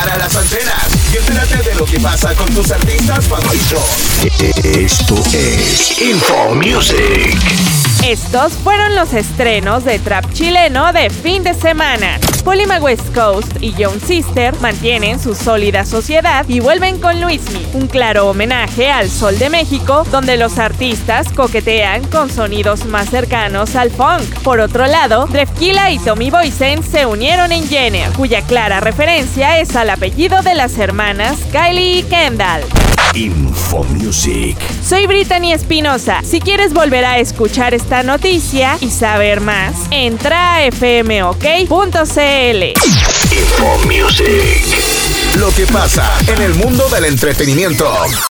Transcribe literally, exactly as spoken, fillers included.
para las antenas y entérate de lo que pasa con tus artistas favoritos. Esto es Info Music. Estos fueron los estrenos de trap chileno de fin de semana. Polima West Coast y Young Sister mantienen su sólida sociedad y vuelven con Luismi, un claro homenaje al Sol de México, donde los artistas coquetean con sonidos más cercanos al funk. Por otro lado, Drefkila y Tommy Boysen se unieron en Jenner, cuya clara referencia es al apellido de las hermanas Kylie y Kendall. Info Music. Soy Brittany Espinosa. Si quieres volver a escuchar esta noticia y saber más, entra a f m o k punto c l. Info Music. Lo que pasa en el mundo del entretenimiento.